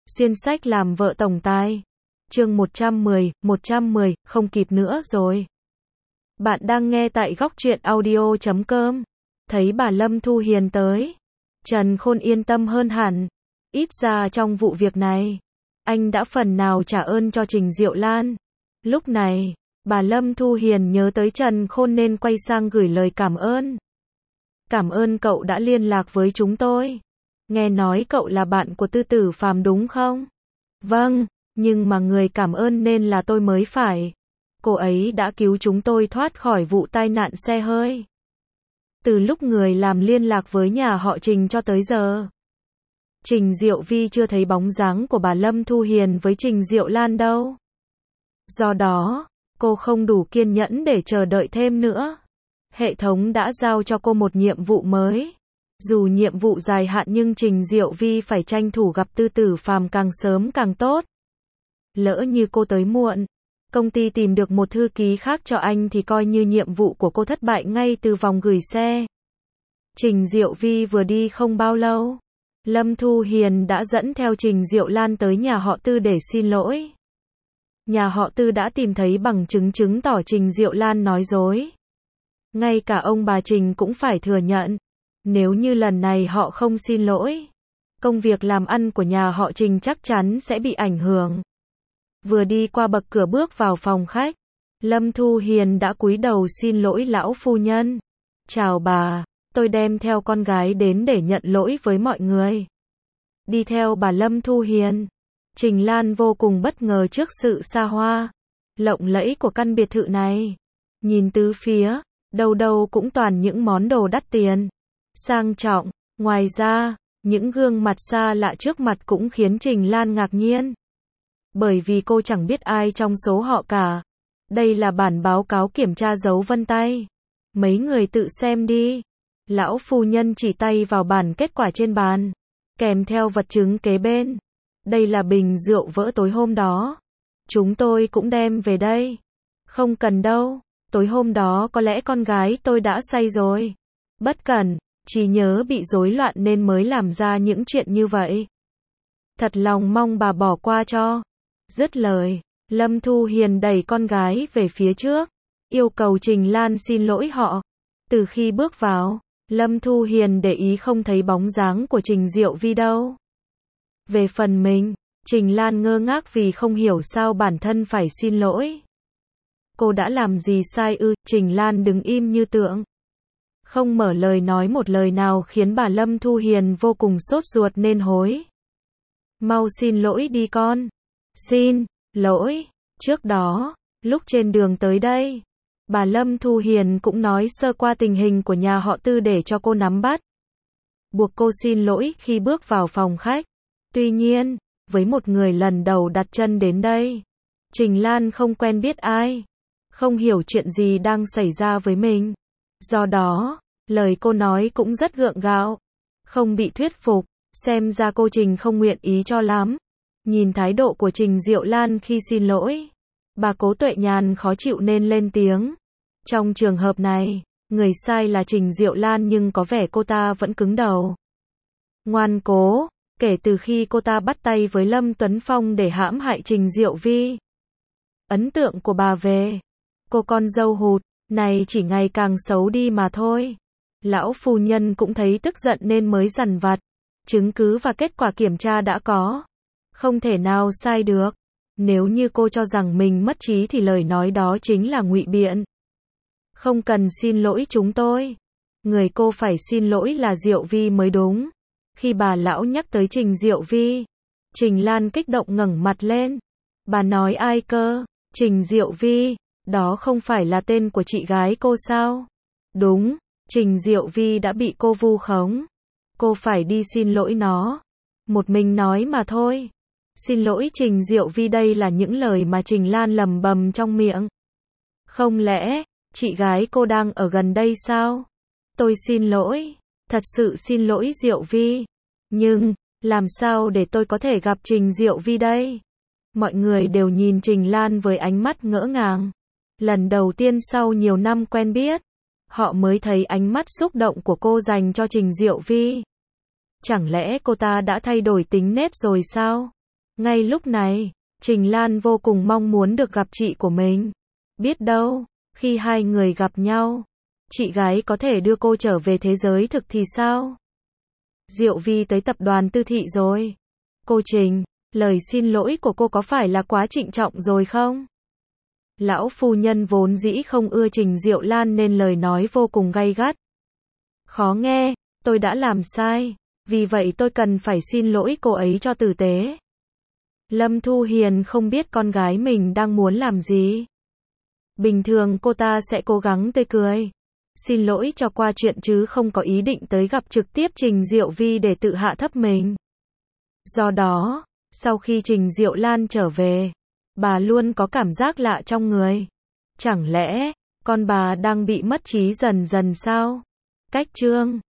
Xuyên sách làm vợ tổng tài. Chương 110, không kịp nữa rồi. Bạn đang nghe tại góc truyện audio.com. Thấy bà Lâm Thu Hiền tới, Trần Khôn yên tâm hơn hẳn. Ít ra trong vụ việc này, anh đã phần nào trả ơn cho Trình Diệu Lan. Lúc này, bà Lâm Thu Hiền nhớ tới Trần Khôn nên quay sang gửi lời cảm ơn. Cảm ơn cậu đã liên lạc với chúng tôi. Nghe nói cậu là bạn của Tư Tử Phàm đúng không? Vâng, nhưng mà người cảm ơn nên là tôi mới phải. Cô ấy đã cứu chúng tôi thoát khỏi vụ tai nạn xe hơi. Từ lúc người làm liên lạc với nhà họ Trình cho tới giờ, Trình Diệu Vi chưa thấy bóng dáng của bà Lâm Thu Hiền với Trình Diệu Lan đâu. Do đó, cô không đủ kiên nhẫn để chờ đợi thêm nữa. Hệ thống đã giao cho cô một nhiệm vụ mới. Dù nhiệm vụ dài hạn nhưng Trình Diệu Vi phải tranh thủ gặp Tư Tử Phàm càng sớm càng tốt. Lỡ như cô tới muộn, công ty tìm được một thư ký khác cho anh thì coi như nhiệm vụ của cô thất bại ngay từ vòng gửi xe. Trình Diệu Vi vừa đi không bao lâu, Lâm Thu Hiền đã dẫn theo Trình Diệu Lan tới nhà họ Tư để xin lỗi. Nhà họ Tư đã tìm thấy bằng chứng chứng tỏ Trình Diệu Lan nói dối. Ngay cả ông bà Trình cũng phải thừa nhận. Nếu như lần này họ không xin lỗi, công việc làm ăn của nhà họ Trình chắc chắn sẽ bị ảnh hưởng. Vừa đi qua bậc cửa bước vào phòng khách, Lâm Thu Hiền đã cúi đầu xin lỗi lão phu nhân. Chào bà, tôi đem theo con gái đến để nhận lỗi với mọi người. Đi theo bà Lâm Thu Hiền, Trình Lan vô cùng bất ngờ trước sự xa hoa, lộng lẫy của căn biệt thự này. Nhìn tứ phía, đâu đâu cũng toàn những món đồ đắt tiền, sang trọng. Ngoài ra, những gương mặt xa lạ trước mặt cũng khiến Trình Lan ngạc nhiên. Bởi vì cô chẳng biết ai trong số họ cả. Đây là bản báo cáo kiểm tra dấu vân tay. Mấy người tự xem đi. Lão phu nhân chỉ tay vào bản kết quả trên bàn, kèm theo vật chứng kế bên. Đây là bình rượu vỡ tối hôm đó. Chúng tôi cũng đem về đây. Không cần đâu, tối hôm đó có lẽ con gái tôi đã say rồi. Bất cẩn, trí nhớ bị rối loạn nên mới làm ra những chuyện như vậy. Thật lòng mong bà bỏ qua cho. Dứt lời, Lâm Thu Hiền đẩy con gái về phía trước, yêu cầu Trình Lan xin lỗi họ. Từ khi bước vào, Lâm Thu Hiền để ý không thấy bóng dáng của Trình Diệu Vi đâu. Về phần mình, Trình Lan ngơ ngác vì không hiểu sao bản thân phải xin lỗi. Cô đã làm gì sai ư? Trình Lan đứng im như tượng, không mở lời nói một lời nào khiến bà Lâm Thu Hiền vô cùng sốt ruột nên hối. Mau xin lỗi đi con. Xin lỗi. Trước đó, lúc trên đường tới đây, bà Lâm Thu Hiền cũng nói sơ qua tình hình của nhà họ Tư để cho cô nắm bắt. Buộc cô xin lỗi khi bước vào phòng khách. Tuy nhiên, với một người lần đầu đặt chân đến đây, Trình Lan không quen biết ai, không hiểu chuyện gì đang xảy ra với mình. Do đó, lời cô nói cũng rất gượng gạo, không bị thuyết phục, xem ra cô Trình không nguyện ý cho lắm. Nhìn thái độ của Trình Diệu Lan khi xin lỗi, bà Cố Tuệ Nhàn khó chịu nên lên tiếng. Trong trường hợp này, người sai là Trình Diệu Lan nhưng có vẻ cô ta vẫn cứng đầu, ngoan cố. Kể từ khi cô ta bắt tay với Lâm Tuấn Phong để hãm hại Trình Diệu Vi, ấn tượng của bà về cô con dâu hụt này chỉ ngày càng xấu đi mà thôi. Lão phu nhân cũng thấy tức giận nên mới dằn vặt. Chứng cứ và kết quả kiểm tra đã có, không thể nào sai được. Nếu như cô cho rằng mình mất trí thì lời nói đó chính là ngụy biện. Không cần xin lỗi chúng tôi. Người cô phải xin lỗi là Diệu Vi mới đúng. Khi bà lão nhắc tới Trình Diệu Vi, Trình Lan kích động ngẩng mặt lên. Bà nói ai cơ? Trình Diệu Vi, đó không phải là tên của chị gái cô sao? Đúng, Trình Diệu Vi đã bị cô vu khống. Cô phải đi xin lỗi nó. Một mình nói mà thôi. Xin lỗi Trình Diệu Vi, đây là những lời mà Trình Lan lầm bầm trong miệng. Không lẽ, chị gái cô đang ở gần đây sao? Tôi xin lỗi, thật sự xin lỗi Diệu Vi. Nhưng, làm sao để tôi có thể gặp Trình Diệu Vi đây? Mọi người đều nhìn Trình Lan với ánh mắt ngỡ ngàng. Lần đầu tiên sau nhiều năm quen biết, họ mới thấy ánh mắt xúc động của cô dành cho Trình Diệu Vi. Chẳng lẽ cô ta đã thay đổi tính nết rồi sao? Ngay lúc này, Trình Lan vô cùng mong muốn được gặp chị của mình. Biết đâu, khi hai người gặp nhau, chị gái có thể đưa cô trở về thế giới thực thì sao? Diệu Vi tới tập đoàn Tư Thị rồi. Cô Trình, lời xin lỗi của cô có phải là quá trịnh trọng rồi không? Lão phu nhân vốn dĩ không ưa Trình Diệu Lan nên lời nói vô cùng gay gắt. Khó nghe, tôi đã làm sai, vì vậy tôi cần phải xin lỗi cô ấy cho tử tế. Lâm Thu Hiền không biết con gái mình đang muốn làm gì. Bình thường cô ta sẽ cố gắng tươi cười, xin lỗi cho qua chuyện chứ không có ý định tới gặp trực tiếp Trình Diệu Vi để tự hạ thấp mình. Do đó, sau khi Trình Diệu Lan trở về, bà luôn có cảm giác lạ trong người. Chẳng lẽ, con bà đang bị mất trí dần dần sao? Cách chương